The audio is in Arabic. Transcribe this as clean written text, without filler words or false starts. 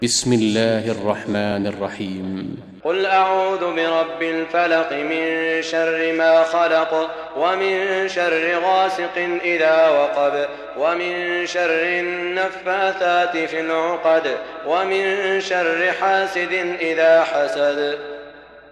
بسم الله الرحمن الرحيم. قل أعوذ برب الفلق من شر ما خلق ومن شر غاسق إذا وقب ومن شر النفاثات في العقد ومن شر حاسد إذا حسد.